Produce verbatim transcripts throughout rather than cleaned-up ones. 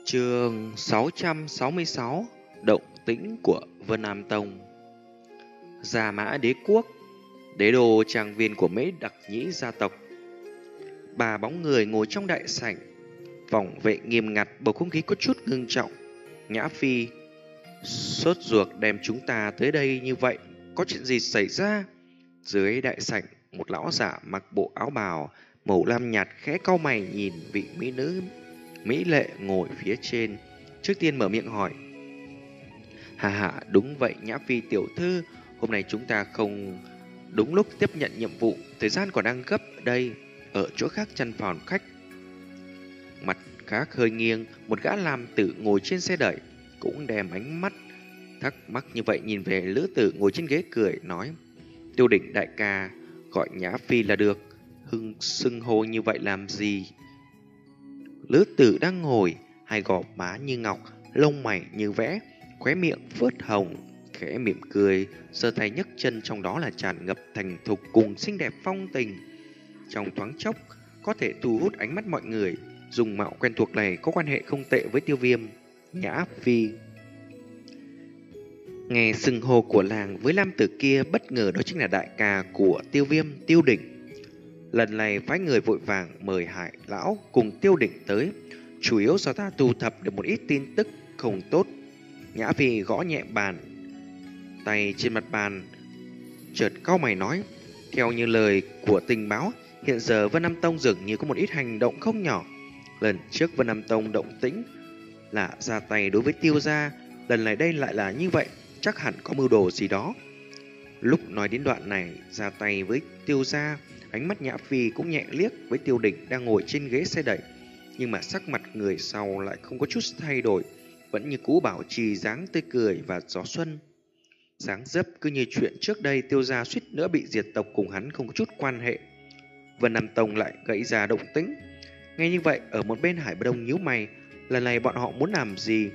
Chương sáu trăm sáu mươi sáu. Động tĩnh của Vân Nam Tông. Gia Mã Đế Quốc, đế đô trang viên của mấy đặc nhĩ gia tộc. Ba bóng người ngồi trong đại sảnh, vòng vệ nghiêm ngặt, bầu không khí có chút ngưng trọng. Nhã Phi sốt ruột đem chúng ta tới đây như vậy, có chuyện gì xảy ra? Dưới đại sảnh, một lão giả mặc bộ áo bào màu lam nhạt khẽ cau mày nhìn vị mỹ nữ mỹ lệ ngồi phía trên, trước tiên mở miệng hỏi: Hà hà, đúng vậy Nhã Phi tiểu thư, hôm nay chúng ta không đúng lúc tiếp nhận nhiệm vụ, thời gian còn đang gấp ở đây, ở chỗ khác chăn phòng khách. Mặt khác hơi nghiêng, một gã làm tử ngồi trên xe đẩy cũng đem ánh mắt thắc mắc như vậy nhìn về lữ tử ngồi trên ghế, cười nói: Tiêu Đỉnh đại ca, gọi Nhã Phi là được, hưng xưng hô như vậy làm gì? Lữ tử đang ngồi, hai gò má như ngọc, lông mày như vẽ, khóe miệng phớt hồng, khẽ mỉm cười, giơ tay nhấc chân, trong đó là tràn ngập thành thục cùng xinh đẹp phong tình. Trong thoáng chốc, có thể thu hút ánh mắt mọi người. Dùng mạo quen thuộc này có quan hệ không tệ với Tiêu Viêm. Nhã Phi nghe xưng hô của làng với nam tử kia, bất ngờ đó chính là đại ca của Tiêu Viêm, Tiêu Đỉnh. Lần này phái người vội vàng mời Hải lão cùng Tiêu Đỉnh tới, chủ yếu do ta thu thập được một ít tin tức không tốt. Nhã Phi gõ nhẹ bàn tay trên mặt bàn, chợt cau mày nói: Theo như lời của tình báo, hiện giờ Vân Nam Tông dường như có một ít hành động không nhỏ. Lần trước Vân Nam Tông động tĩnh là ra tay đối với Tiêu gia, lần này đây lại là như vậy, chắc hẳn có mưu đồ gì đó. Lúc nói đến đoạn này, ra tay với Tiêu gia, ánh mắt Nhã Phi cũng nhẹ liếc với Tiêu Đỉnh đang ngồi trên ghế xe đẩy, nhưng mà sắc mặt người sau lại không có chút thay đổi, vẫn như cũ bảo trì dáng tươi cười và gió xuân. Dáng dấp cứ như chuyện trước đây Tiêu gia suýt nữa bị diệt tộc cùng hắn không có chút quan hệ. Vân Nam Tông lại gãy ra động tĩnh. Nghe như vậy, ở một bên Hải Ba Đông nhíu mày, lần này bọn họ muốn làm gì?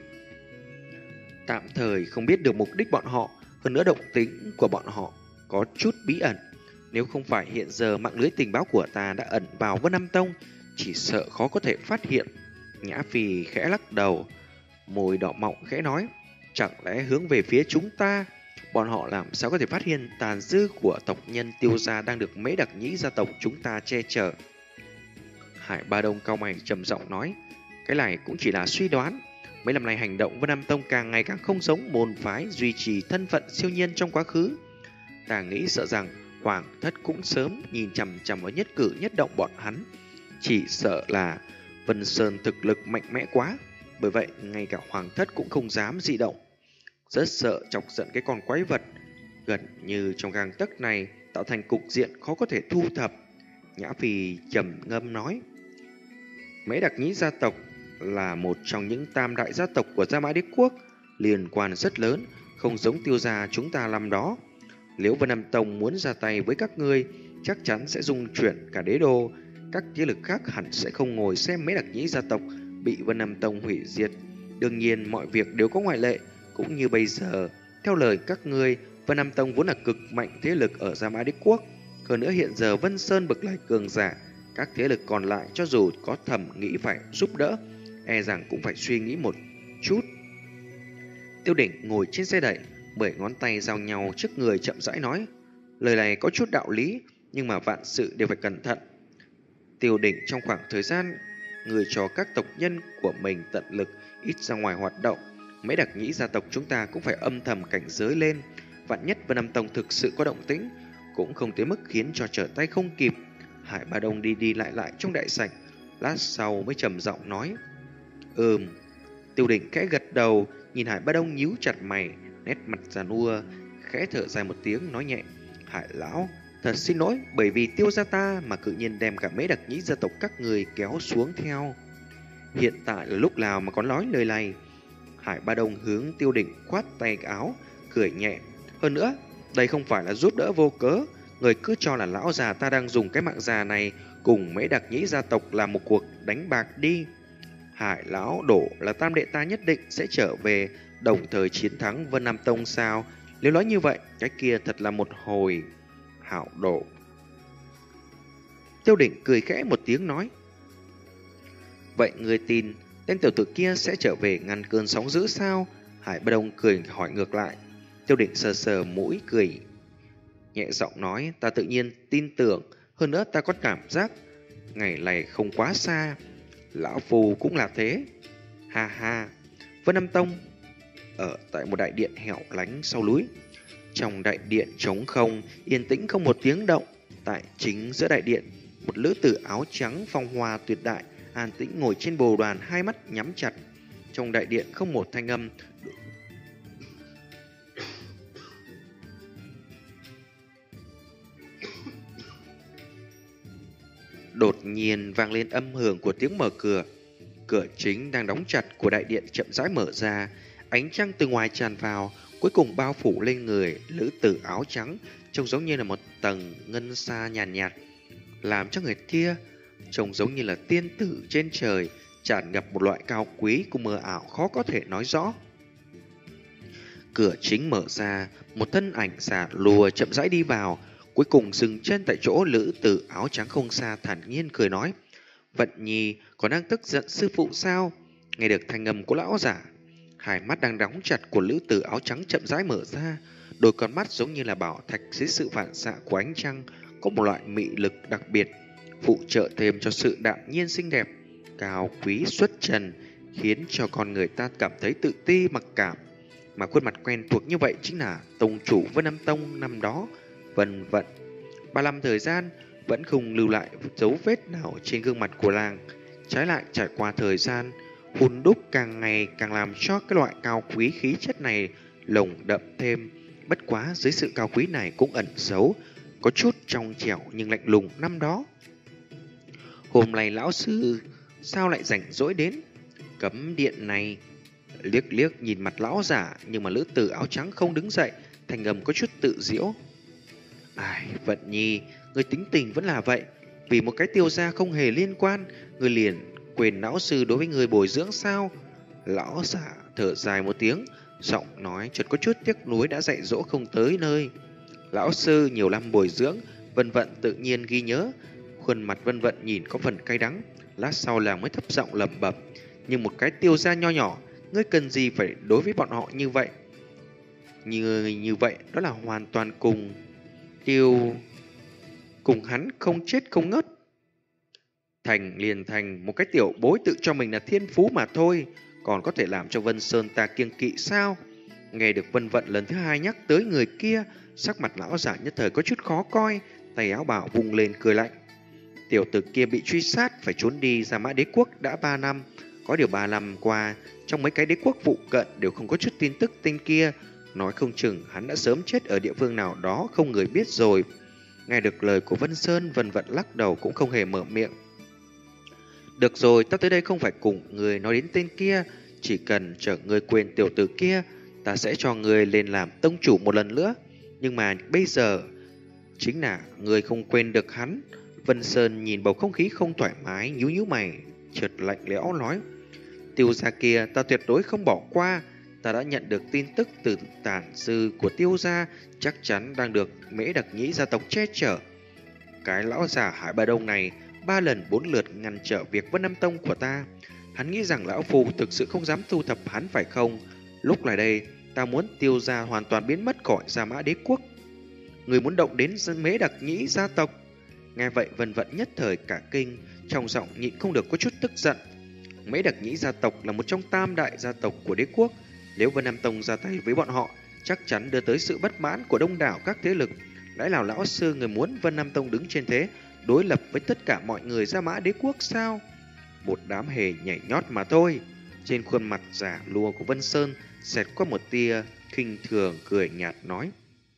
Tạm thời không biết được mục đích bọn họ, hơn nữa động tĩnh của bọn họ có chút bí ẩn. Nếu không phải hiện giờ mạng lưới tình báo của ta đã ẩn vào Vân Nam Tông, chỉ sợ khó có thể phát hiện. Nhã Phi khẽ lắc đầu, môi đỏ mọng khẽ nói: Chẳng lẽ hướng về phía chúng ta? Bọn họ làm sao có thể phát hiện tàn dư của tộc nhân Tiêu gia đang được mấy đặc nhĩ gia tộc chúng ta che chở? Hải Ba Đông cau mày trầm giọng nói: Cái này cũng chỉ là suy đoán. Mấy năm nay hành động Vân Nam Tông càng ngày càng không giống môn phái duy trì thân phận siêu nhiên trong quá khứ. Ta nghĩ sợ rằng Hoàng thất cũng sớm nhìn chằm chằm vào nhất cử nhất động bọn hắn. Chỉ sợ là Vân Sơn thực lực mạnh mẽ quá, bởi vậy ngay cả Hoàng thất cũng không dám dị động. Rất sợ chọc giận cái con quái vật gần như trong gang tấc này, tạo thành cục diện khó có thể thu thập. Nhã Phi trầm ngâm nói: Mấy đặc nhĩ gia tộc là một trong những tam đại gia tộc của Gia Mã Đế Quốc, liên quan rất lớn, không giống Tiêu gia chúng ta làm đó. Nếu Vân Nam Tông muốn ra tay với các ngươi, chắc chắn sẽ dung chuyển cả đế đô. Các thế lực khác hẳn sẽ không ngồi xem mấy đặc nhĩ gia tộc bị Vân Nam Tông hủy diệt. Đương nhiên mọi việc đều có ngoại lệ, cũng như bây giờ. Theo lời các ngươi, Vân Nam Tông vốn là cực mạnh thế lực ở Gia Mã Đế Quốc. Hơn nữa hiện giờ Vân Sơn bực lại cường giả, các thế lực còn lại cho dù có thầm nghĩ phải giúp đỡ, e rằng cũng phải suy nghĩ một chút. Tiêu Đỉnh ngồi trên xe đẩy, mười ngón tay giao nhau trước người chậm rãi nói: Lời này có chút đạo lý, nhưng mà vạn sự đều phải cẩn thận. Tiêu Đỉnh trong khoảng thời gian người cho các tộc nhân của mình tận lực ít ra ngoài hoạt động, mấy đặc nhĩ gia tộc chúng ta cũng phải âm thầm cảnh giới lên. Vạn nhất Vân Nam Tông thực sự có động tĩnh, cũng không tới mức khiến cho trở tay không kịp. Hải Ba Đông đi đi lại lại trong đại sảnh, lát sau mới trầm giọng nói: Ừm. Tiêu Đỉnh khẽ gật đầu, nhìn Hải Ba Đông nhíu chặt mày, nét mặt giàn ua, khẽ thở dài một tiếng nói nhẹ: Hải lão, thật xin lỗi, bởi vì Tiêu gia ta mà cự nhiên đem cả mấy đặc nhĩ gia tộc các người kéo xuống theo. Hiện tại là lúc nào mà còn nói lời này? Hải Ba Đông hướng Tiêu Đỉnh khoát tay áo, cười nhẹ: Hơn nữa, đây không phải là giúp đỡ vô cớ, người cứ cho là lão già ta đang dùng cái mạng già này cùng mấy đặc nhĩ gia tộc làm một cuộc đánh bạc đi. Hải lão đổ là tam đệ ta nhất định sẽ trở về, đồng thời chiến thắng Vân Nam Tông sao? Nếu nói như vậy, cái kia thật là một hồi hảo đổ. Tiêu Đỉnh cười khẽ một tiếng nói: Vậy người tin tên tiểu tử kia sẽ trở về ngăn cơn sóng dữ sao? Hải Bất Đông cười hỏi ngược lại. Tiêu Định sờ sờ mũi cười, nhẹ giọng nói, ta tự nhiên tin tưởng, hơn nữa ta có cảm giác ngày này không quá xa. Lão Phù cũng là thế. Ha ha. Vân Nam Tông ở tại một đại điện hẻo lánh sau núi. Trong đại điện trống không, yên tĩnh không một tiếng động. Tại chính giữa đại điện, một lữ tử áo trắng phong hoa tuyệt đại, an tĩnh ngồi trên bồ đoàn, hai mắt nhắm chặt. Trong đại điện không một thanh âm. Đột nhiên vang lên âm hưởng của tiếng mở cửa. Cửa chính đang đóng chặt của đại điện chậm rãi mở ra, ánh trăng từ ngoài tràn vào, cuối cùng bao phủ lên người lữ tử áo trắng, trông giống như là một tầng ngân sa nhàn nhạt, nhạt, làm cho người kia trông giống như là tiên tử trên trời, tràn ngập một loại cao quý cùng mơ ảo khó có thể nói rõ. Cửa chính mở ra, một thân ảnh xà lùa chậm rãi đi vào, cuối cùng dừng chân tại chỗ lữ tử áo trắng không xa, thản nhiên cười nói: Vận Nhi còn đang tức giận sư phụ sao? Nghe được thanh âm của lão giả, hai mắt đang đóng chặt của lữ tử áo trắng chậm rãi mở ra, đôi con mắt giống như là bảo thạch dưới sự phản xạ của ánh trăng, có một loại mị lực đặc biệt, phụ trợ thêm cho sự đạm nhiên xinh đẹp, cao quý xuất trần, khiến cho con người ta cảm thấy tự ti mặc cảm. Mà khuôn mặt quen thuộc như vậy chính là tông chủ Vân Nam Tông năm đó, Vân Vận. Ba năm thời gian vẫn không lưu lại dấu vết nào trên gương mặt của làng. Trái lại trải qua thời gian, hun đúc càng ngày càng làm cho cái loại cao quý khí chất này lồng đậm thêm. Bất quá dưới sự cao quý này cũng ẩn giấu có chút trong trẻo nhưng lạnh lùng năm đó. Hôm nay lão sư sao lại rảnh rỗi đến cấm điện này? Liếc liếc nhìn mặt lão giả, nhưng mà lữ tử áo trắng không đứng dậy, thành âm có chút tự giễu. Ai, Vận Nhi, người tính tình vẫn là vậy. Vì một cái tiêu gia không hề liên quan, người liền quên lão sư đối với người bồi dưỡng sao? Lão giả thở dài một tiếng, giọng nói chợt có chút tiếc nuối đã dạy dỗ không tới nơi. Lão sư nhiều năm bồi dưỡng, Vân Vận tự nhiên ghi nhớ. Khuôn mặt Vân Vận nhìn có phần cay đắng, lát sau là mới thấp giọng lẩm bẩm. Nhưng một cái tiêu gia nho nhỏ, ngươi cần gì phải đối với bọn họ như vậy? Như như vậy đó là hoàn toàn cùng tiêu cùng hắn không chết không ngớt. Thành liền thành một cái tiểu bối tự cho mình là thiên phú mà thôi, còn có thể làm cho Vân Sơn ta kiêng kỵ sao? Nghe được Vân Vận lần thứ hai nhắc tới người kia, sắc mặt lão giả nhất thời có chút khó coi, tay áo bảo vùng lên cười lạnh. Tiểu tử kia bị truy sát phải trốn đi Gia Mã Đế Quốc đã ba năm, có điều ba năm qua trong mấy cái đế quốc phụ cận đều không có chút tin tức tên kia, nói không chừng hắn đã sớm chết ở địa phương nào đó không người biết rồi. Nghe được lời của Vân Sơn, Vân Vận lắc đầu cũng không hề mở miệng. Được rồi, ta tới đây không phải cùng người nói đến tên kia, chỉ cần chở người quên tiểu tử kia, ta sẽ cho người lên làm tông chủ một lần nữa. Nhưng mà bây giờ chính là người không quên được hắn. Vân Sơn nhìn bầu không khí không thoải mái, nhíu nhíu mày, chợt lạnh lẽo nói: Tiêu gia kia ta tuyệt đối không bỏ qua. Ta đã nhận được tin tức từ tản sư của Tiêu gia, chắc chắn đang được Mễ Đặc Nhĩ gia tộc che chở. Cái lão già Hải Ba Đông này ba lần bốn lượt ngăn trở việc Vân Nam Tông của ta. Hắn nghĩ rằng lão phu thực sự không dám thu thập hắn phải không? Lúc này đây ta muốn Tiêu gia hoàn toàn biến mất khỏi Gia Mã Đế Quốc. Người muốn động đến Mễ Đặc Nhĩ gia tộc? Nghe vậy Vân Vận nhất thời cả kinh, trong giọng nhịn không được có chút tức giận. Mễ Đặc Nhĩ gia tộc là một trong tam đại gia tộc của đế quốc. Nếu Vân Nam Tông ra tay với bọn họ, chắc chắn đưa tới sự bất mãn của đông đảo các thế lực. Lẽ nào lão sư người muốn Vân Nam Tông đứng trên thế, đối lập với tất cả mọi người Gia Mã Đế Quốc sao? Một đám hề nhảy nhót mà thôi. Trên khuôn mặt giả lùa của Vân Sơn xẹt qua một tia khinh thường, cười nhạt nói: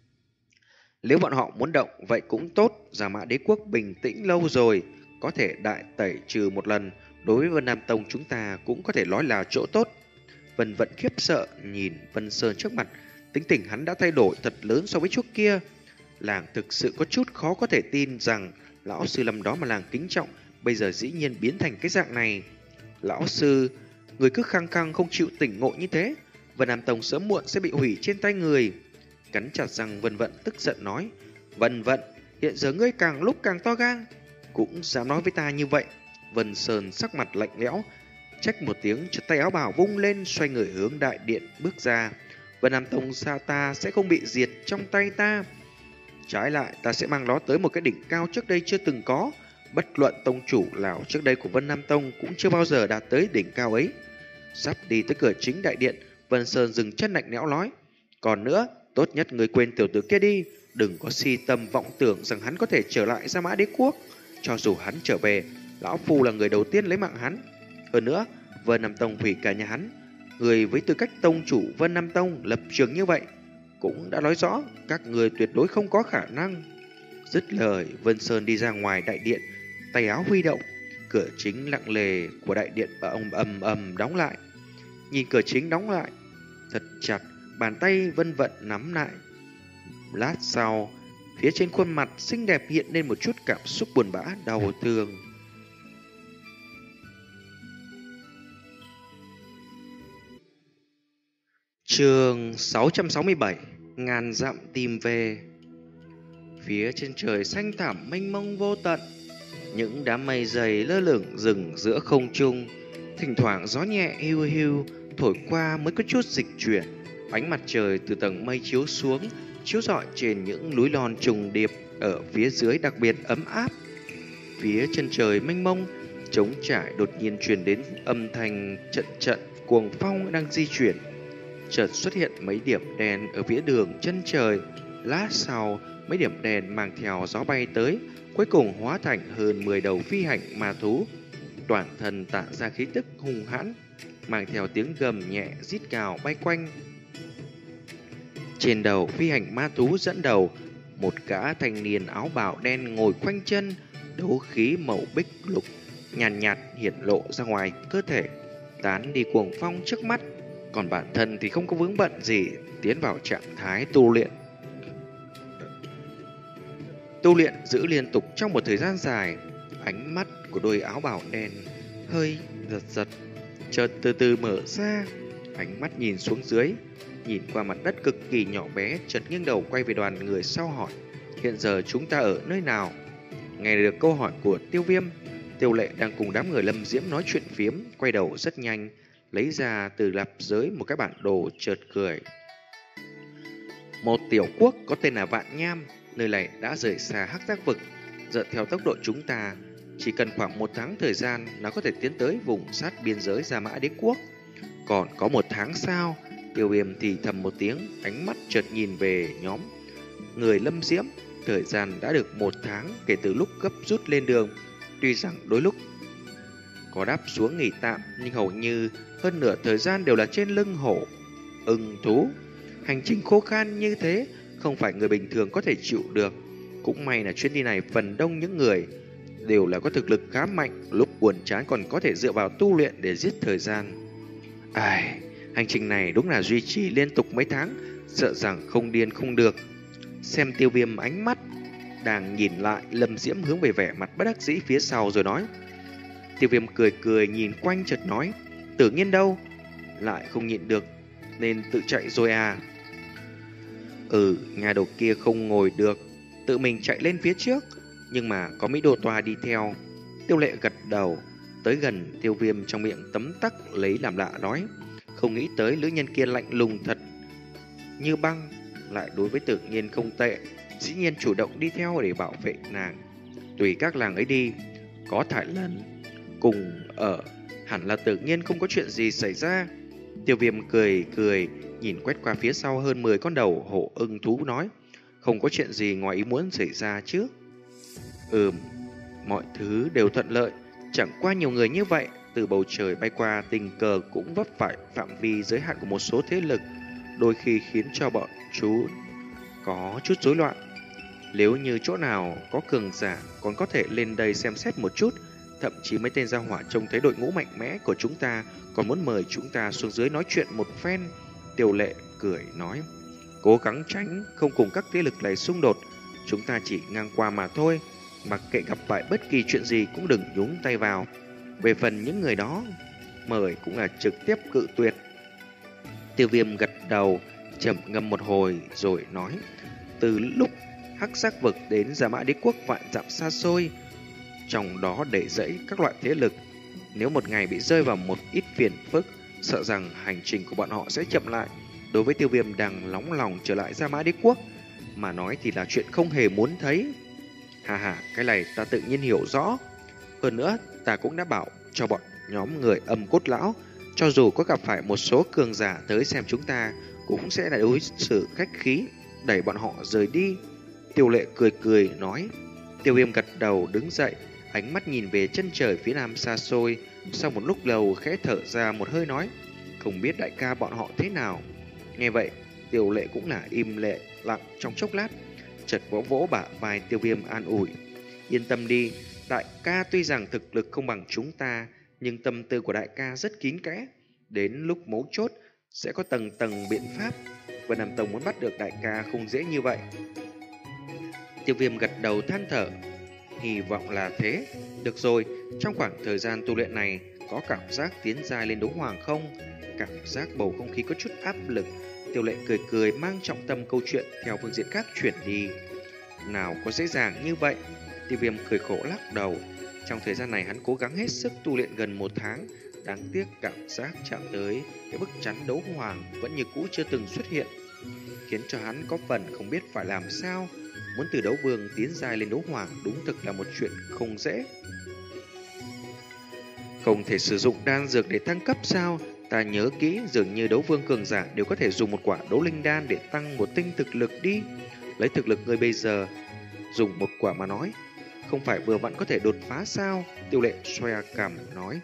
Nếu bọn họ muốn động vậy cũng tốt, Gia Mã Đế Quốc bình tĩnh lâu rồi, có thể đại tẩy trừ một lần. Đối với Vân Nam Tông chúng ta cũng có thể nói là chỗ tốt. Vân Vận khiếp sợ nhìn Vân Sơn trước mặt, tính tình hắn đã thay đổi thật lớn so với trước kia. Làng thực sự có chút khó có thể tin rằng lão sư năm đó mà làng kính trọng bây giờ dĩ nhiên biến thành cái dạng này. Lão sư, người cứ khăng khăng không chịu tỉnh ngộ như thế, Vân Nam Tông sớm muộn sẽ bị hủy trên tay người. Cắn chặt răng Vân Vận tức giận nói: Vân Vận, hiện giờ ngươi càng lúc càng to gan, cũng dám nói với ta như vậy. Vân Sơn sắc mặt lạnh lẽo, Trách một tiếng, chợt tay áo bào vung lên, xoay người hướng đại điện bước ra. Vân Nam Tông xa ta sẽ không bị diệt trong tay ta. Trái lại, ta sẽ mang nó tới một cái đỉnh cao trước đây chưa từng có. Bất luận tông chủ nào trước đây của Vân Nam Tông cũng chưa bao giờ đạt tới đỉnh cao ấy. Sắp đi tới cửa chính đại điện, Vân Sơn dừng chân lạnh lẽo nói: còn nữa, tốt nhất người quên tiểu tử kia đi. Đừng có si tâm vọng tưởng rằng hắn có thể trở lại Gia Mã Đế Quốc. Cho dù hắn trở về, lão phu là người đầu tiên lấy mạng hắn. Hơn nữa, Vân Nam Tông hủy cả nhà hắn. Người với tư cách tông chủ Vân Nam Tông lập trường như vậy cũng đã nói rõ các người tuyệt đối không có khả năng. Dứt lời, Vân Sơn đi ra ngoài đại điện, tay áo huy động, cửa chính lặng lề của đại điện ầm ầm ầm đóng lại. Nhìn cửa chính đóng lại thật chặt, bàn tay Vân Vận nắm lại. Lát sau, phía trên khuôn mặt xinh đẹp hiện lên một chút cảm xúc buồn bã, đau thương. Chương sáu trăm sáu mươi bảy: Ngàn dặm tìm về. Phía trên trời xanh thẳm mênh mông vô tận, những đám mây dày lơ lửng dừng giữa không trung, thỉnh thoảng gió nhẹ hiu hiu thổi qua mới có chút dịch chuyển. Ánh mặt trời từ tầng mây chiếu xuống, chiếu rọi trên những núi non trùng điệp ở phía dưới đặc biệt ấm áp. Phía chân trời mênh mông trống trải đột nhiên truyền đến âm thanh trận trận cuồng phong đang di chuyển. Chợt xuất hiện mấy điểm đèn ở phía đường chân trời. Lát sau, mấy điểm đèn mang theo gió bay tới, cuối cùng hóa thành hơn mười đầu phi hành ma thú. Toàn thân tản ra khí tức hung hãn, mang theo tiếng gầm nhẹ rít gào bay quanh. Trên đầu phi hành ma thú dẫn đầu, một gã thanh niên áo bào đen ngồi khoanh chân, đấu khí màu bích lục nhàn nhạt, nhạt hiện lộ ra ngoài cơ thể, tán đi cuồng phong trước mắt. Còn bản thân thì không có vướng bận gì, tiến vào trạng thái tu luyện. Tu luyện giữ liên tục trong một thời gian dài. Ánh mắt của đôi áo bào đen hơi giật giật, chợt từ từ mở ra. Ánh mắt nhìn xuống dưới, nhìn qua mặt đất cực kỳ nhỏ bé, chợt nghiêng đầu quay về đoàn người sau hỏi: hiện giờ chúng ta ở nơi nào? Nghe được câu hỏi của Tiêu Viêm, Tiêu Lệ đang cùng đám người Lâm Diễm nói chuyện phiếm, quay đầu rất nhanh, lấy ra từ lạp giới một cái bản đồ, chợt cười. Một tiểu quốc có tên là Vạn Nham, nơi này đã rời xa Hắc Giác Vực. Dựa theo tốc độ chúng ta, chỉ cần khoảng một tháng thời gian là có thể tiến tới vùng sát biên giới Gia Mã Đế Quốc. Còn có một tháng sau, Tiêu Viêm thì thầm một tiếng, ánh mắt chợt nhìn về nhóm người Lâm Diễm. Thời gian đã được một tháng kể từ lúc gấp rút lên đường. Tuy rằng đôi lúc có đáp xuống nghỉ tạm, nhưng hầu như hơn nửa thời gian đều là trên lưng hổ, ưng thú. Hành trình khô khan như thế không phải người bình thường có thể chịu được. Cũng may là chuyến đi này phần đông những người đều là có thực lực khá mạnh, lúc buồn chán còn có thể dựa vào tu luyện để giết thời gian. Ai, hành trình này đúng là duy trì liên tục mấy tháng, sợ rằng không điên không được. Xem Tiêu Viêm ánh mắt đang nhìn lại, Lâm Diễm hướng về vẻ mặt bất đắc dĩ phía sau rồi nói. Tiêu Viêm cười cười nhìn quanh chợt nói: Tử Nghiên đâu? Lại không nhịn được nên tự chạy rồi à? Ừ, nhà đầu kia không ngồi được, tự mình chạy lên phía trước, nhưng mà có Mỹ Đô Toa đi theo. Tiêu Lệ gật đầu, tới gần Tiêu Viêm trong miệng tấm tắc lấy làm lạ nói: không nghĩ tới nữ nhân kia lạnh lùng thật như băng, lại đối với Tử Nghiên không tệ, dĩ nhiên chủ động đi theo để bảo vệ nàng. Tùy các làng ấy đi, có Thải Lần cùng ở, hẳn là tự nhiên không có chuyện gì xảy ra. Tiêu Viêm cười cười nhìn quét qua phía sau hơn mười con đầu hổ ưng thú nói: không có chuyện gì ngoài ý muốn xảy ra chứ? Ừm, mọi thứ đều thuận lợi, chẳng qua nhiều người như vậy từ bầu trời bay qua tình cờ cũng vấp phải phạm vi giới hạn của một số thế lực, đôi khi khiến cho bọn chú có chút rối loạn. Nếu như chỗ nào có cường giả còn có thể lên đây xem xét một chút, thậm chí mấy tên gia hỏa trông thấy đội ngũ mạnh mẽ của chúng ta còn muốn mời chúng ta xuống dưới nói chuyện một phen. Tiêu Lệ cười nói: cố gắng tránh không cùng các thế lực này xung đột, chúng ta chỉ ngang qua mà thôi, mặc kệ gặp phải bất kỳ chuyện gì cũng đừng nhúng tay vào. Về phần những người đó mời cũng là trực tiếp cự tuyệt. Tiêu Viêm gật đầu trầm ngâm một hồi rồi nói: từ lúc Hắc Giác Vực đến Gia Mã Đế Quốc vạn dặm xa xôi, trong đó để dẫy các loại thế lực, Nếu một ngày bị rơi vào một ít phiền phức, sợ rằng hành trình của bọn họ sẽ chậm lại. Đối với Tiêu Viêm đang nóng lòng trở lại Gia Mã Đế Quốc mà nói thì là chuyện không hề muốn thấy. Hà hà, cái này ta tự nhiên hiểu rõ. Hơn nữa, ta cũng đã bảo cho bọn nhóm người Âm Cốt Lão, cho dù có gặp phải một số cường giả tới xem chúng ta, cũng sẽ là đối xử khách khí, đẩy bọn họ rời đi. Tiêu Lệ cười cười nói. Tiêu Viêm gật đầu đứng dậy, ánh mắt nhìn về chân trời phía nam xa xôi. Sau một lúc lâu khẽ thở ra một hơi nói, không biết đại ca bọn họ thế nào. Nghe vậy, Tiêu Lệ cũng là im lệ lặng trong chốc lát, chợt vỗ vỗ bả vai Tiêu Viêm an ủi. Yên tâm đi, đại ca tuy rằng thực lực không bằng chúng ta, nhưng tâm tư của đại ca rất kín kẽ. Đến lúc mấu chốt, sẽ có tầng tầng biện pháp. Vân Nam Tông muốn bắt được đại ca không dễ như vậy. Tiêu Viêm gật đầu than thở. Hy vọng là thế. Được rồi, trong khoảng thời gian tu luyện này, có cảm giác tiến giai lên đấu hoàng không? Cảm giác bầu không khí có chút áp lực. Tiêu Lệ cười cười mang trọng tâm câu chuyện theo phương diện khác chuyển đi. Nào có dễ dàng như vậy? Tiêu Viêm cười khổ lắc đầu. Trong thời gian này hắn cố gắng hết sức tu luyện gần một tháng. Đáng tiếc cảm giác chạm tới cái bức chắn đấu hoàng vẫn như cũ chưa từng xuất hiện, khiến cho hắn có phần không biết phải làm sao. Muốn từ đấu vương tiến giai lên đấu hoàng đúng thực là một chuyện không dễ. Không thể sử dụng đan dược để tăng cấp sao? Ta nhớ kỹ dường như đấu vương cường giả đều có thể dùng một quả đấu linh đan để tăng một tinh thực lực đi. Lấy thực lực người bây giờ, dùng một quả mà nói, không phải vừa vặn có thể đột phá sao? Tiêu Lệ xoa cằm nói.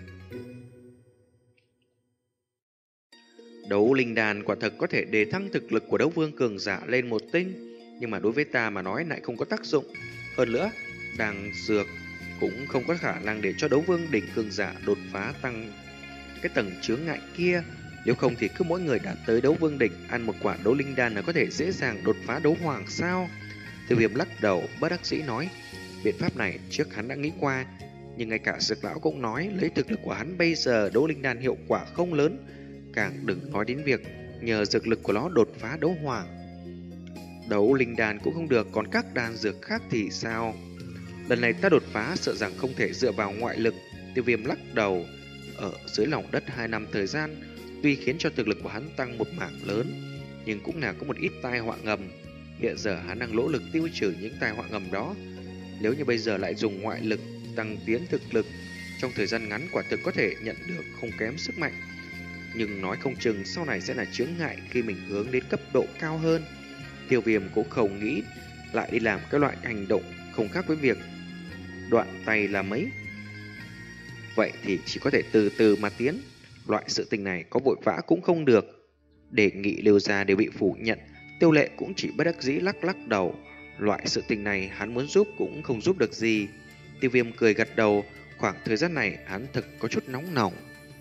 Đấu linh đan quả thật có thể đề thăng thực lực của đấu vương cường giả lên một tinh, nhưng mà đối với ta mà nói lại không có tác dụng. Hơn nữa, đan dược cũng không có khả năng để cho đấu vương đỉnh cường giả đột phá tăng cái tầng chướng ngại kia. Nếu không thì cứ mỗi người đạt tới đấu vương đỉnh ăn một quả đấu linh đan là có thể dễ dàng đột phá đấu hoàng sao? Tiêu Viêm lắc đầu bất đắc dĩ nói. Biện pháp này trước hắn đã nghĩ qua, nhưng ngay cả Dược Lão cũng nói lấy thực lực của hắn bây giờ đấu linh đan hiệu quả không lớn, càng đừng nói đến việc nhờ dược lực của nó đột phá đấu hoàng. Đấu linh đan cũng không được, còn các đan dược khác thì sao? Lần này ta đột phá sợ rằng không thể dựa vào ngoại lực. Tiêu Viêm lắc đầu. Ở dưới lòng đất hai năm thời gian, tuy khiến cho thực lực của hắn tăng một mảng lớn, nhưng cũng là có một ít tai họa ngầm. Hiện giờ hắn đang nỗ lực tiêu trừ những tai họa ngầm đó. Nếu như bây giờ lại dùng ngoại lực tăng tiến thực lực, trong thời gian ngắn quả thực có thể nhận được không kém sức mạnh, nhưng nói không chừng sau này sẽ là chướng ngại khi mình hướng đến cấp độ cao hơn. Tiêu Viêm cũng không nghĩ lại đi làm cái loại hành động không khác với việc đoạn tay là mấy. Vậy thì chỉ có thể từ từ mà tiến. Loại sự tình này có vội vã cũng không được. Đề nghị Lưu gia đều bị phủ nhận. Tiêu Lệ cũng chỉ bất đắc dĩ lắc lắc đầu. Loại sự tình này hắn muốn giúp cũng không giúp được gì. Tiêu Viêm cười gật đầu. Khoảng thời gian này hắn thực có chút nóng nỏng.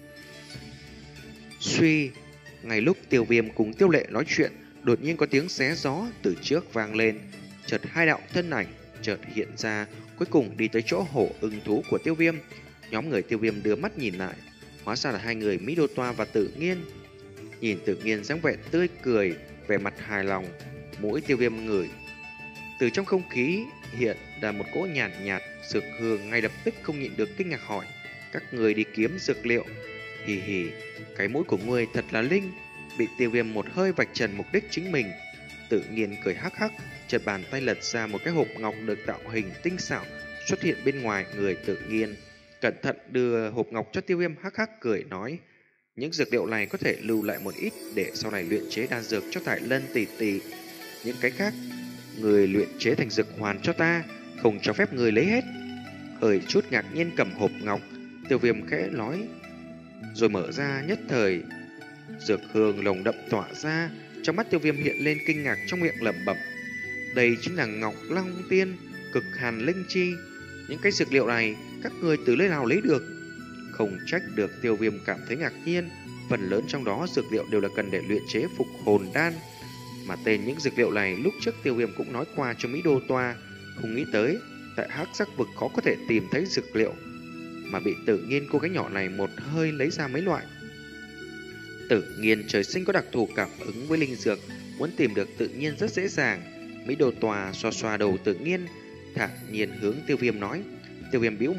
Suy, ngay lúc Tiêu Viêm cùng Tiêu Lệ nói chuyện, đột nhiên có tiếng xé gió từ trước vang lên. Chợt hai đạo thân ảnh chợt hiện ra, cuối cùng đi tới chỗ hổ ưng thú của Tiêu Viêm. Nhóm người Tiêu Viêm đưa mắt nhìn lại, hóa ra là hai người Mỹ Đô Toa và Tự Nghiên. Nhìn Tự Nghiên dáng vẻ tươi cười, vẻ mặt hài lòng, mũi Tiêu Viêm ngửi. Từ trong không khí hiện là một cỗ nhàn nhạt, nhạt dược hương, ngay lập tức không nhịn được kinh ngạc hỏi: các người đi kiếm dược liệu? Hì hì, cái mũi của ngươi thật là linh. Bị Tiêu Viêm một hơi vạch trần mục đích chính mình. Tự Nghiên cười hắc hắc, chợt bàn tay lật ra một cái hộp ngọc được tạo hình tinh xảo xuất hiện bên ngoài người Tự Nghiên. Cẩn thận đưa hộp ngọc cho Tiêu Viêm, hắc hắc cười nói: những dược liệu này có thể lưu lại một ít để sau này luyện chế đan dược cho Thải Lân tỷ tỷ. Những cái khác người luyện chế thành dược hoàn cho ta, không cho phép người lấy hết. Hơi chút ngạc nhiên cầm hộp ngọc, Tiêu Viêm khẽ nói, rồi mở ra. Nhất thời dược hương lồng đậm tỏa ra. Trong mắt Tiêu Viêm hiện lên kinh ngạc, trong miệng lẩm bẩm: đây chính là Ngọc Long Tiên, cực hàn linh chi. Những cái dược liệu này các người từ nơi nào lấy được? Không trách được Tiêu Viêm cảm thấy ngạc nhiên. Phần lớn trong đó dược liệu đều là cần để luyện chế phục hồn đan, mà tên những dược liệu này lúc trước Tiêu Viêm cũng nói qua cho Mỹ Đô Toa. Không nghĩ tới tại Hắc Sắc Vực khó có thể tìm thấy dược liệu, mà bị Tự Nghiên cô gái nhỏ này một hơi lấy ra mấy loại. Tự Nghiên trời sinh có đặc thù cảm ứng với linh dược, muốn tìm được tự nhiên rất dễ dàng. Mỹ Đô Toa xoa xoa đầu Tự Nghiên, thản nhiên hướng Tiêu Viêm nói. Tiêu Viêm bĩu môi,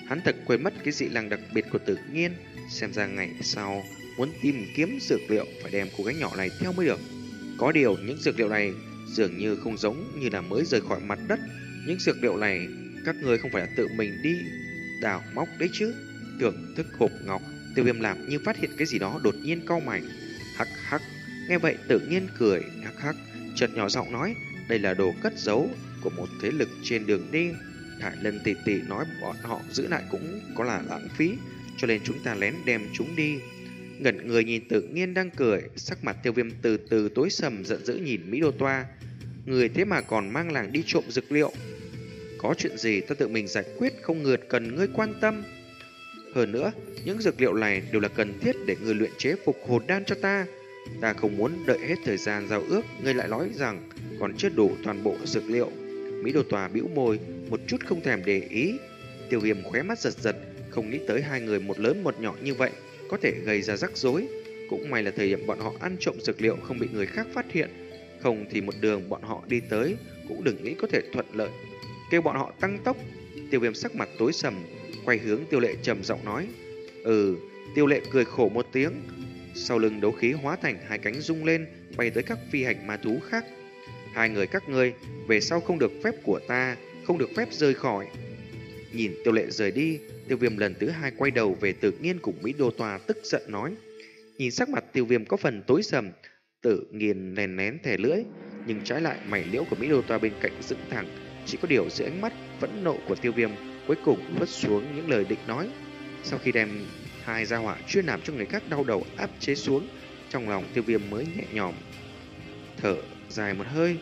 Hắn thật quên mất cái dị năng đặc biệt của Tự Nhiên. Xem ra ngày sau muốn tìm kiếm dược liệu phải đem cô gái nhỏ này theo mới được. Có điều những dược liệu này dường như không giống như là mới rời khỏi mặt đất. Những dược liệu này các ngươi không phải là tự mình đi đào móc đấy chứ? Thưởng thức hộp ngọc, Tiêu Viêm làm như phát hiện cái gì đó, đột nhiên cau mày. Hắc hắc. Nghe vậy Tự Nhiên cười hắc hắc, chợt nhỏ giọng nói, đây là đồ cất giấu của một thế lực trên đường đi. Thải Lân tỷ tỷ nói bọn họ giữ lại cũng có là lãng phí, cho nên chúng ta lén đem chúng đi. Ngẩn người nhìn Tự Nhiên đang cười, sắc mặt Tiêu Viêm từ từ tối sầm, giận dữ nhìn Mỹ Đô Toa. Người thế mà còn mang làng đi trộm dược liệu. Có chuyện gì ta tự mình giải quyết, không ngượt cần ngươi quan tâm. Hơn nữa, những dược liệu này đều là cần thiết để ngươi luyện chế phục hồn đan cho ta. Ta không muốn đợi hết thời gian giao ước, ngươi lại nói rằng còn chưa đủ toàn bộ dược liệu. Mỹ Đồ Tòa bĩu môi, một chút không thèm để ý. Tiêu Viêm khóe mắt giật giật, không nghĩ tới hai người một lớn một nhỏ như vậy có thể gây ra rắc rối. Cũng may là thời điểm bọn họ ăn trộm dược liệu không bị người khác phát hiện, không thì một đường bọn họ đi tới cũng đừng nghĩ có thể thuận lợi. Kêu bọn họ tăng tốc. Tiêu Viêm sắc mặt tối sầm, quay hướng Tiêu Lệ trầm giọng nói. Ừ. Tiêu Lệ cười khổ một tiếng, sau lưng đấu khí hóa thành hai cánh rung lên, bay tới các phi hành ma thú khác. Hai người các ngươi về sau không được phép của ta, không được phép rời khỏi. Nhìn Tiêu Lệ rời đi, Tiêu Viêm lần thứ hai quay đầu về Tự Nhiên cùng Mỹ Đô Tòa, tức giận nói. Nhìn sắc mặt Tiêu Viêm có phần tối sầm, Tự Nhiên lén lén thẻ lưỡi, nhưng trái lại mày liễu của Mỹ Đô Tòa bên cạnh dựng thẳng. Chỉ có điều dưới ánh mắt phẫn nộ của Tiêu Viêm cuối cùng vứt xuống những lời định nói. Sau khi đem hai gia hỏa chuyên làm cho người khác đau đầu áp chế xuống, trong lòng Tiêu Viêm mới nhẹ nhõm thở dài một hơi.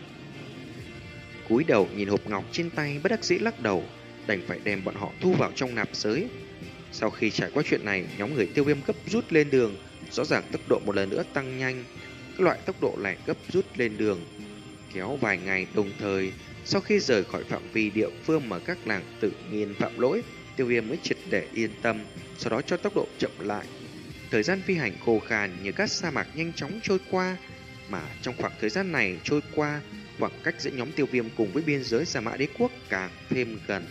Cúi đầu nhìn hộp ngọc trên tay, bất đắc dĩ lắc đầu, đành phải đem bọn họ thu vào trong nạp giới. Sau khi trải qua chuyện này, nhóm người Tiêu Viêm gấp rút lên đường, rõ ràng tốc độ một lần nữa tăng nhanh. Các loại tốc độ này gấp rút lên đường kéo vài ngày, đồng thời sau khi rời khỏi phạm vi địa phương mà các làng Tự Nhiên phạm lỗi, Tiêu Viêm mới triệt để yên tâm, sau đó cho tốc độ chậm lại. Thời gian phi hành khô khan như các sa mạc nhanh chóng trôi qua, mà trong khoảng thời gian này trôi qua, khoảng cách giữa nhóm Tiêu Viêm cùng với biên giới Sa Mã Đế Quốc càng thêm gần.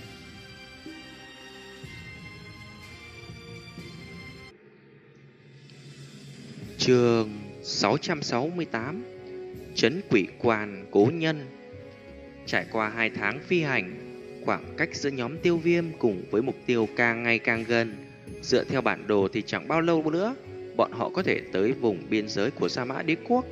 Chương sáu trăm sáu mươi tám, Trấn Quỷ Quan Cố Nhân. Trải qua hai tháng phi hành, khoảng cách giữa nhóm Tiêu Viêm cùng với mục tiêu càng ngày càng gần. Dựa theo bản đồ thì chẳng bao lâu nữa bọn họ có thể tới vùng biên giới của Sa Mã Đế Quốc.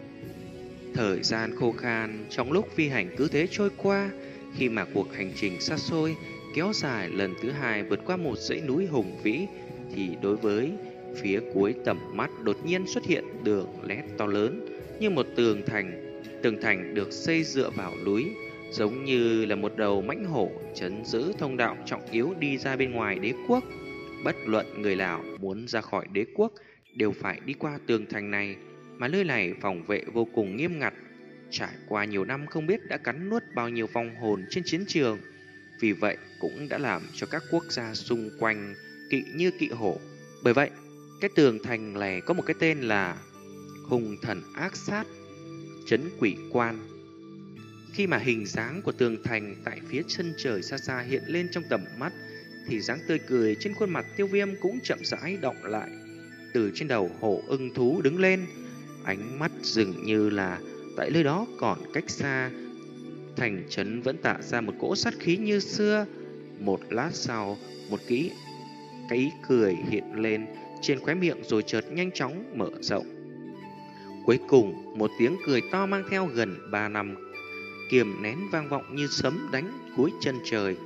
Thời gian khô khan trong lúc phi hành cứ thế trôi qua, khi mà cuộc hành trình xa xôi kéo dài lần thứ hai vượt qua một dãy núi hùng vĩ, thì đối với phía cuối tầm mắt đột nhiên xuất hiện đường lét to lớn như một tường thành. Tường thành được xây dựa vào núi, giống như là một đầu mãnh hổ trấn giữ thông đạo trọng yếu đi ra bên ngoài đế quốc. Bất luận người nào muốn ra khỏi đế quốc đều phải đi qua tường thành này, mà nơi này phòng vệ vô cùng nghiêm ngặt. Trải qua nhiều năm không biết đã cắn nuốt bao nhiêu vong hồn trên chiến trường, vì vậy cũng đã làm cho các quốc gia xung quanh kỵ như kỵ hổ. Bởi vậy, cái tường thành này có một cái tên là Hung Thần Ác Sát, Trấn Quỷ Quan. Khi mà hình dáng của tường thành tại phía chân trời xa xa hiện lên trong tầm mắt, thì dáng tươi cười trên khuôn mặt Tiêu Viêm cũng chậm rãi động lại. Từ trên đầu hổ ưng thú đứng lên, ánh mắt dường như là tại nơi đó còn cách xa thành trấn vẫn tạo ra một cỗ sát khí như xưa. Một lát sau, một kỹ cái ý cười hiện lên trên khóe miệng rồi chợt nhanh chóng mở rộng. Cuối cùng, một tiếng cười to mang theo gần ba năm kiềm nén vang vọng như sấm đánh cuối chân trời.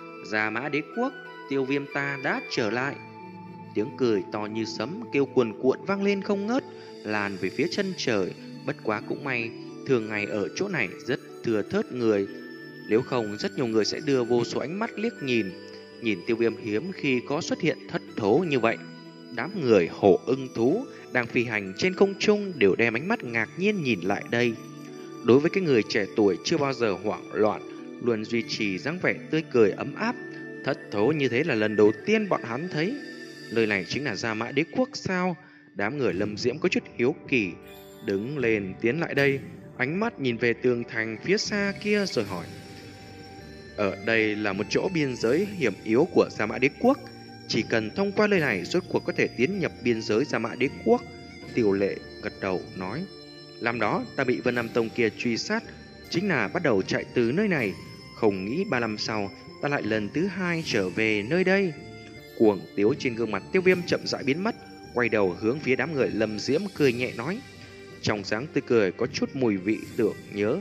Sa Mã Đế Quốc, Tiêu Viêm ta đã trở lại. Tiếng cười to như sấm kêu cuồn cuộn vang lên không ngớt, lan về phía chân trời. Bất quá cũng may, thường ngày ở chỗ này rất thừa thớt người, nếu không rất nhiều người sẽ đưa vô số ánh mắt liếc nhìn. Nhìn Tiêu Viêm hiếm khi có xuất hiện thất thố như vậy. Đám người hổ ưng thú đang phi hành trên không trung đều đem ánh mắt ngạc nhiên nhìn lại đây. Đối với cái người trẻ tuổi chưa bao giờ hoảng loạn, luôn duy trì dáng vẻ tươi cười ấm áp, thất thố như thế là lần đầu tiên bọn hắn thấy. Nơi này chính là Sa Mã Đế Quốc sao? Đám người Lâm Diễm có chút hiếu kỳ, đứng lên tiến lại đây, ánh mắt nhìn về tường thành phía xa kia rồi hỏi. Ở đây là một chỗ biên giới hiểm yếu của Gia Mã Đế Quốc. Chỉ cần thông qua nơi này rốt cuộc có thể tiến nhập biên giới Gia Mã Đế Quốc. Tiểu Lệ gật đầu nói. Làm đó ta bị Vân Nam Tông kia truy sát, chính là bắt đầu chạy từ nơi này. Không nghĩ ba năm sau ta lại lần thứ hai trở về nơi đây. Cuồng tiếu trên gương mặt Tiêu Viêm chậm rãi biến mất, quay đầu hướng phía đám người Lâm Diễm cười nhẹ nói. Trong dáng tươi cười có chút mùi vị tưởng nhớ.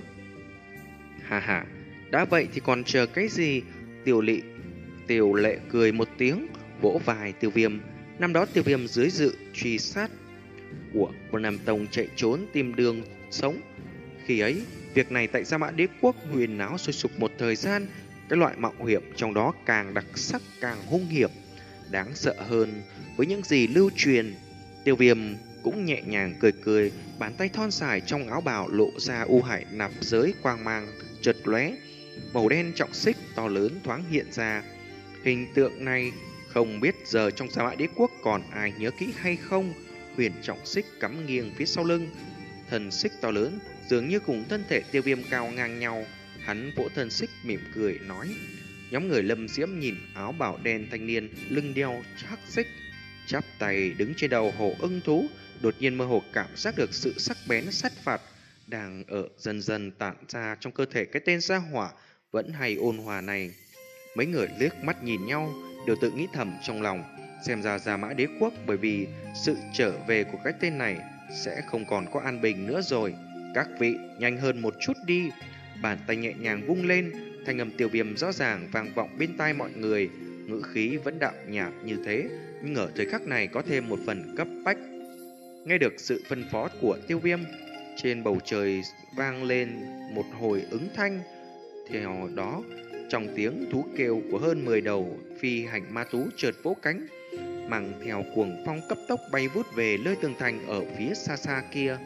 Hà hà, đã vậy thì còn chờ cái gì? Tiểu Lệ Tiểu Lệ cười một tiếng, vỗ vai Tiêu Viêm. Năm đó Tiêu Viêm dưới sự truy sát của Vân Nam Tông chạy trốn tìm đường sống. Khi ấy, việc này tại Gia Mã Đế Quốc huyền náo sôi sục một thời gian. Cái loại mạo hiểm trong đó càng đặc sắc, càng hung hiểm, đáng sợ hơn với những gì lưu truyền. Tiêu Viêm cũng nhẹ nhàng cười cười, bàn tay thon dài trong áo bào lộ ra u hải nạp giới quang mang chợt lóe, màu đen trọng xích to lớn thoáng hiện ra. Hình tượng này không biết giờ trong Gia Mã Đế Quốc còn ai nhớ kỹ hay không. Huyền trọng xích cắm nghiêng phía sau lưng, thần xích to lớn dường như cùng thân thể Tiêu Viêm cao ngang nhau. Hắn vỗ thân xích mỉm cười nói. Nhóm người Lâm Diễm nhìn áo bào đen thanh niên lưng đeo hắc xích, chắp tay đứng trên đầu hổ ưng thú, đột nhiên mơ hồ cảm giác được sự sắc bén sát phạt đang ở dần dần tản ra trong cơ thể cái tên gia hỏa vẫn hay ôn hòa này. Mấy người liếc mắt nhìn nhau, đều tự nghĩ thầm trong lòng, xem ra Gia Mã Đế Quốc bởi vì sự trở về của cái tên này sẽ không còn có an bình nữa rồi. Các vị nhanh hơn một chút đi. Bàn tay nhẹ nhàng vung lên, thanh âm Tiêu Viêm rõ ràng vang vọng bên tai mọi người. Ngữ khí vẫn đạm nhạt như thế, nhưng ở thời khắc này có thêm một phần cấp bách. Nghe được sự phân phó của Tiêu Viêm, trên bầu trời vang lên một hồi ứng thanh. Theo đó, trong tiếng thú kêu của hơn mười đầu phi hành ma thú chợt vỗ cánh, mang theo cuồng phong cấp tốc bay vút về nơi tường thành ở phía xa xa kia.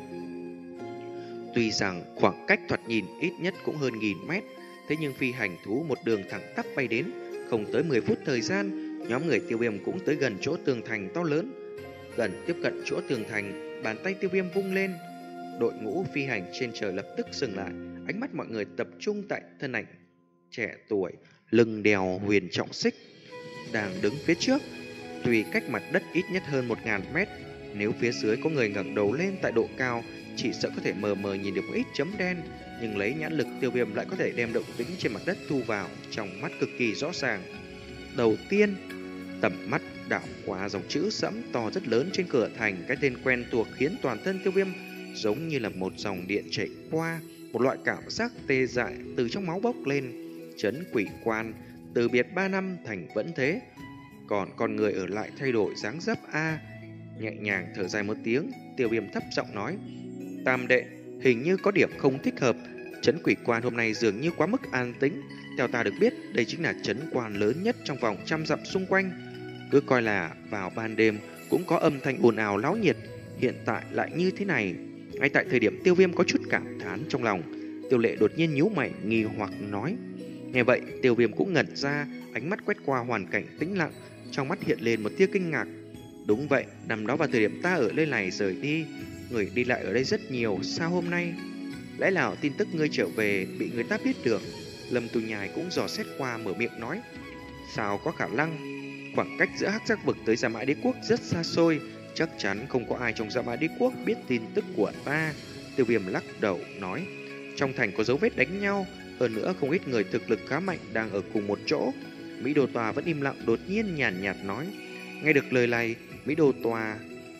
Tuy rằng khoảng cách thoạt nhìn ít nhất cũng hơn nghìn mét, thế nhưng phi hành thú một đường thẳng tắp bay đến, không tới mười phút thời gian, nhóm người Tiêu Viêm cũng tới gần chỗ tường thành to lớn. Gần tiếp cận chỗ tường thành, bàn tay Tiêu Viêm vung lên, đội ngũ phi hành trên trời lập tức dừng lại, ánh mắt mọi người tập trung tại thân ảnh trẻ tuổi, lưng đèo huyền trọng xích đang đứng phía trước. Tuy cách mặt đất ít nhất hơn một ngàn mét, nếu phía dưới có người ngẩng đầu lên tại độ cao, chỉ sợ có thể mờ mờ nhìn được một ít chấm đen, nhưng lấy nhãn lực Tiêu Viêm lại có thể đem động tĩnh trên mặt đất thu vào trong mắt cực kỳ rõ ràng. Đầu tiên, tầm mắt đảo qua dòng chữ sẫm to rất lớn trên cửa thành, cái tên quen thuộc khiến toàn thân Tiêu Viêm giống như là một dòng điện chảy qua, một loại cảm giác tê dại từ trong máu bốc lên. Trấn Quỷ Quan, từ biệt ba năm thành vẫn thế, còn con người ở lại thay đổi dáng dấp a. Nhẹ nhàng thở dài một tiếng, Tiêu Viêm thấp giọng nói: Tam đệ, hình như có điểm không thích hợp. Trấn Quỷ Quan hôm nay dường như quá mức an tĩnh. Theo ta được biết, đây chính là trấn quan lớn nhất trong vòng trăm dặm xung quanh. Cứ coi là vào ban đêm cũng có âm thanh ồn ào náo nhiệt, hiện tại lại như thế này. Ngay tại thời điểm Tiêu Viêm có chút cảm thán trong lòng, Tiêu Lệ đột nhiên nhíu mày nghi hoặc nói. Nghe vậy, Tiêu Viêm cũng ngẩn ra, ánh mắt quét qua hoàn cảnh tĩnh lặng, trong mắt hiện lên một tia kinh ngạc. Đúng vậy, năm đó vào thời điểm ta ở nơi này rời đi, người đi lại ở đây rất nhiều, sao hôm nay? Lẽ nào tin tức ngươi trở về bị người ta biết được? Lâm Tu Nhài cũng dò xét qua mở miệng nói. Sao có khả năng? Khoảng cách giữa Hắc Giác Vực tới Gia Mã Đế Quốc rất xa xôi, chắc chắn không có ai trong Gia Mã Đế Quốc biết tin tức của ta. Tiêu Viêm lắc đầu nói. Trong thành có dấu vết đánh nhau, hơn nữa không ít người thực lực khá mạnh đang ở cùng một chỗ. Mỹ Đô Tòa vẫn im lặng, đột nhiên nhàn nhạt nói. Nghe được lời này, Mỹ Đô Tòa...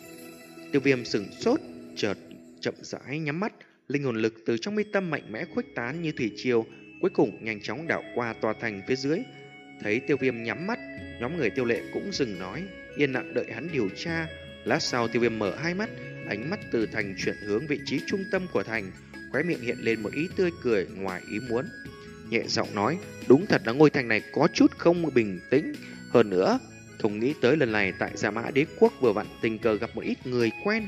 Tiêu Viêm sửng sốt, chợt chậm rãi nhắm mắt, linh hồn lực từ trong mi tâm mạnh mẽ khuếch tán như thủy triều, cuối cùng nhanh chóng đảo qua tòa thành phía dưới. Thấy Tiêu Viêm nhắm mắt, nhóm người Tiêu Lệ cũng dừng nói, yên lặng đợi hắn điều tra. Lát sau Tiêu Viêm mở hai mắt, ánh mắt từ thành chuyển hướng vị trí trung tâm của thành, khóe miệng hiện lên một ý tươi cười ngoài ý muốn. Nhẹ giọng nói, đúng thật là ngôi thành này có chút không bình tĩnh. Hơn nữa, không nghĩ tới lần này tại Gia Mã Đế Quốc vừa vặn tình cờ gặp một ít người quen.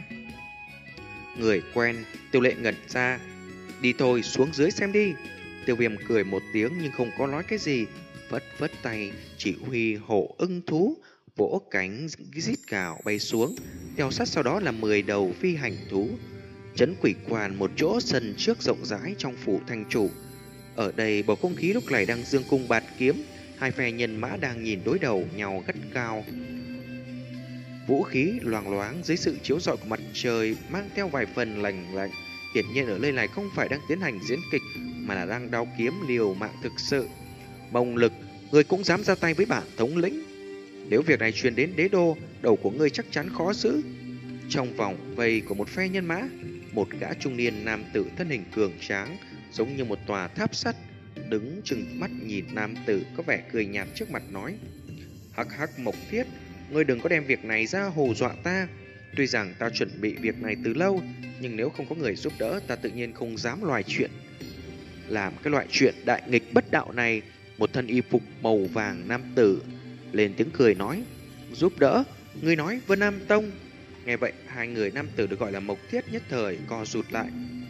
Người quen? Tiêu Lệ ngẩn ra. Đi thôi, xuống dưới xem đi. Tiêu Viêm cười một tiếng nhưng không có nói cái gì, phất phất tay chỉ huy hổ ưng thú vỗ cánh rít gào bay xuống, theo sát sau đó là mười đầu phi hành thú. Trấn Quỷ Quan, một chỗ sân trước rộng rãi trong phủ thành chủ. Ở đây bầu không khí lúc này đang dương cung bạt kiếm, hai phe nhân mã đang nhìn đối đầu nhau gắt gao. Vũ khí loàng loáng dưới sự chiếu rọi của mặt trời mang theo vài phần lành lạnh. Hiển nhiên ở nơi này không phải đang tiến hành diễn kịch mà là đang đao kiếm liều mạng thực sự. Mông Lực, ngươi cũng dám ra tay với bản thống lĩnh? Nếu việc này truyền đến đế đô, đầu của ngươi chắc chắn khó giữ. Trong vòng vây của một phe nhân mã, một gã trung niên nam tử thân hình cường tráng, giống như một tòa tháp sắt, đứng trừng mắt nhìn nam tử có vẻ cười nhạt trước mặt nói: Hắc hắc Mộc Thiết, ngươi đừng có đem việc này ra hù dọa ta. Tuy rằng ta chuẩn bị việc này từ lâu, nhưng nếu không có người giúp đỡ, ta tự nhiên không dám loài chuyện làm cái loại chuyện đại nghịch bất đạo này. Một thân y phục màu vàng nam tử lên tiếng cười nói: Giúp đỡ? Ngươi nói Vân Nam Tông? Nghe vậy, hai người nam tử được gọi là Mộc Thiết nhất thời co rụt lại.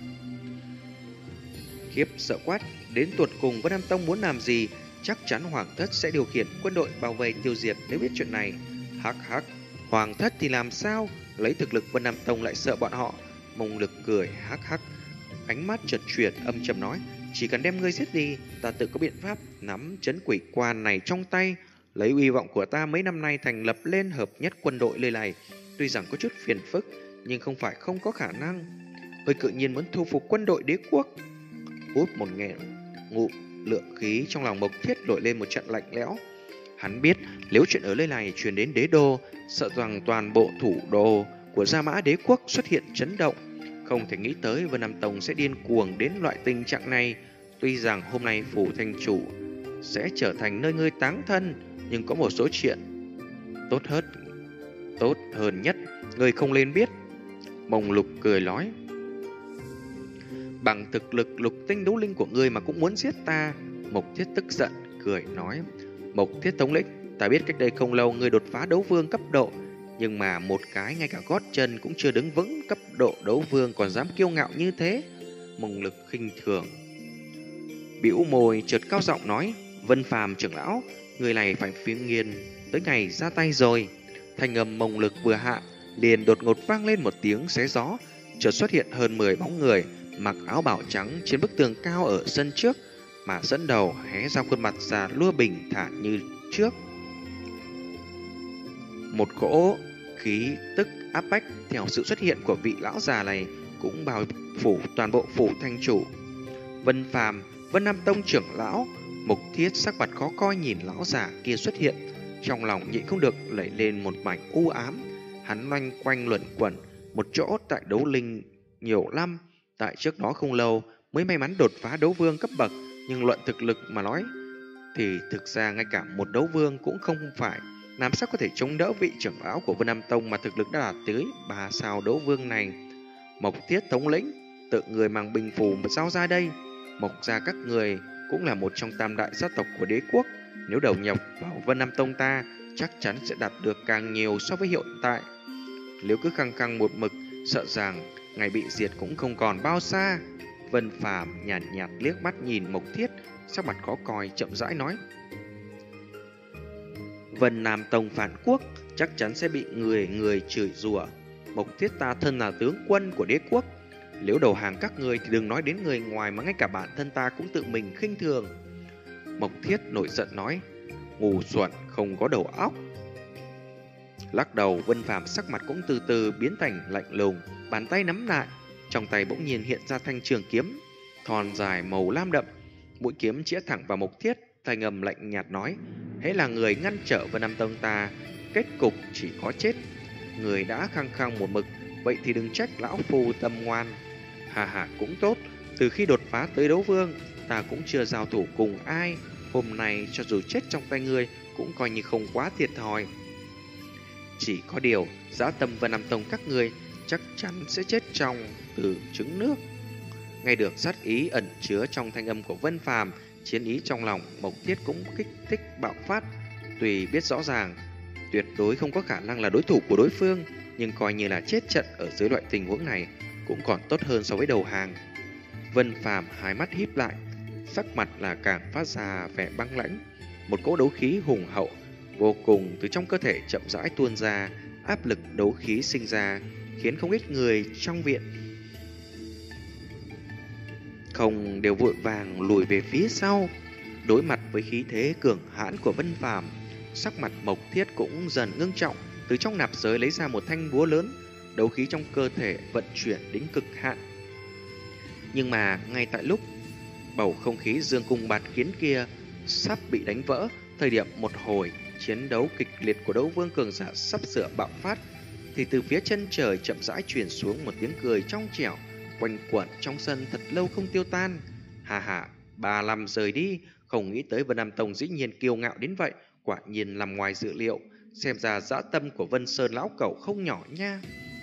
Khiếp sợ quát: Đến tuột cùng Vân Nam Tông muốn làm gì? Chắc chắn Hoàng Thất sẽ điều khiển quân đội bao vây tiêu diệt nếu biết chuyện này. Hắc hắc, Hoàng Thất thì làm sao? Lấy thực lực Vân Nam Tông lại sợ bọn họ? Mông Lực cười hắc hắc, ánh mắt chợt chuyển âm trầm nói: Chỉ cần đem ngươi giết đi, ta tự có biện pháp nắm trấn quỷ quan này trong tay. Lấy uy vọng của ta mấy năm nay thành lập lên hợp nhất quân đội nơi này, tuy rằng có chút phiền phức, nhưng không phải không có khả năng. Ngươi cự nhiên muốn thu phục quân đội đế quốc? Hút một nghẹn ngụm lượng khí, trong lòng Mộc Thiết nổi lên một trận lạnh lẽo. Hắn biết nếu chuyện ở nơi này truyền đến đế đô, sợ rằng toàn bộ thủ đô của Gia Mã đế quốc xuất hiện chấn động. Không thể nghĩ tới Vân Nam Tông sẽ điên cuồng đến loại tình trạng này. Tuy rằng hôm nay phủ thành chủ sẽ trở thành nơi ngươi táng thân, nhưng có một số chuyện tốt hơn tốt hơn nhất ngươi không nên biết. Mông Lục cười nói: Bằng thực lực lục tinh đấu linh của ngươi mà cũng muốn giết ta? Mộc Thiết tức giận cười nói: Mộc Thiết thống lĩnh, ta biết cách đây không lâu ngươi đột phá đấu vương cấp độ, nhưng mà một cái ngay cả gót chân cũng chưa đứng vững cấp độ đấu vương còn dám kiêu ngạo như thế. Mông Lực khinh thường bĩu môi chợt cao giọng nói: Vân Phàm trưởng lão, người này phải phiên nghiền tới ngày ra tay rồi. Thanh âm Mông Lực vừa hạ, liền đột ngột vang lên một tiếng xé gió, chợt xuất hiện hơn mười bóng người mặc áo bào trắng trên bức tường cao ở sân trước, mà dẫn đầu hé ra khuôn mặt già lua bình thản như trước. Một cỗ khí tức áp bách theo sự xuất hiện của vị lão già này cũng bao phủ toàn bộ phủ thanh chủ. Vân Phàm, Vân Nam Tông trưởng lão. Mộc Thiết sắc mặt khó coi nhìn lão già kia xuất hiện, trong lòng nhịn không được lẩy lên một mảnh u ám. Hắn loanh quanh luẩn quẩn một chỗ tại đấu linh nhiều năm, tại trước đó không lâu mới may mắn đột phá đấu vương cấp bậc, nhưng luận thực lực mà nói thì thực ra ngay cả một đấu vương cũng không phải. Làm sao có thể chống đỡ vị trưởng lão của Vân Nam Tông mà thực lực đã đạt tới ba sao đấu vương này? Mộc Thiết thống lĩnh, tự người mang bình phù mà giao ra đây. Mộc gia các người cũng là một trong tam đại gia tộc của đế quốc, nếu đầu nhập vào Vân Nam Tông ta chắc chắn sẽ đạt được càng nhiều so với hiện tại. Nếu cứ khăng khăng một mực, sợ rằng ngày bị diệt cũng không còn bao xa. Vân Phàm nhàn nhạt, nhạt liếc mắt nhìn Mộc Thiết, sắc mặt khó coi chậm rãi nói: Vân Nam Tông phản quốc chắc chắn sẽ bị người người chửi rủa. Mộc Thiết ta thân là tướng quân của đế quốc, nếu đầu hàng các người thì đừng nói đến người ngoài mà ngay cả bản thân ta cũng tự mình khinh thường. Mộc Thiết nổi giận nói: Ngu xuẩn không có đầu óc. Lắc đầu, Vân Phàm sắc mặt cũng từ từ biến thành lạnh lùng, bàn tay nắm lại, trong tay bỗng nhiên hiện ra thanh trường kiếm thon dài màu lam đậm, mũi kiếm chĩa thẳng vào Mộc Thiết, thanh âm lạnh nhạt nói: hễ là người ngăn trở Vân Nam Tông ta, kết cục chỉ có chết. Người đã khăng khăng một mực, vậy thì đừng trách lão phu tâm ngoan. Hà hà, cũng tốt, từ khi đột phá tới đấu vương, ta cũng chưa giao thủ cùng ai. Hôm nay cho dù chết trong tay ngươi cũng coi như không quá thiệt thòi. Chỉ có điều, dã tâm Vân Nam Tông các ngươi chắc chắn sẽ chết trong từ trứng nước. Nghe được sát ý ẩn chứa trong thanh âm của Vân Phàm, chiến ý trong lòng Mộc Thiết cũng kích thích bạo phát. Tuy biết rõ ràng tuyệt đối không có khả năng là đối thủ của đối phương, nhưng coi như là chết trận ở dưới loại tình huống này cũng còn tốt hơn so với đầu hàng. Vân Phàm hai mắt híp lại, sắc mặt là càng phát ra vẻ băng lãnh. Một cỗ đấu khí hùng hậu vô cùng từ trong cơ thể chậm rãi tuôn ra, áp lực đấu khí sinh ra khiến không ít người trong viện không đều vội vàng lùi về phía sau. Đối mặt với khí thế cường hãn của Vân Phàm, sắc mặt Mộc Thiết cũng dần ngưng trọng, từ trong nạp giới lấy ra một thanh búa lớn, đấu khí trong cơ thể vận chuyển đến cực hạn. Nhưng mà ngay tại lúc bầu không khí dương cung bạt kiến kia sắp bị đánh vỡ, thời điểm một hồi chiến đấu kịch liệt của đấu vương cường giả sắp sửa bạo phát, thì từ phía chân trời chậm rãi truyền xuống một tiếng cười trong trẻo, quanh quẩn trong sân thật lâu không tiêu tan. Hà hà, ba năm rời đi, không nghĩ tới Vân Nam Tông dĩ nhiên kiêu ngạo đến vậy, quả nhiên nằm ngoài dự liệu. Xem ra dã tâm của Vân Sơn lão cẩu không nhỏ nha.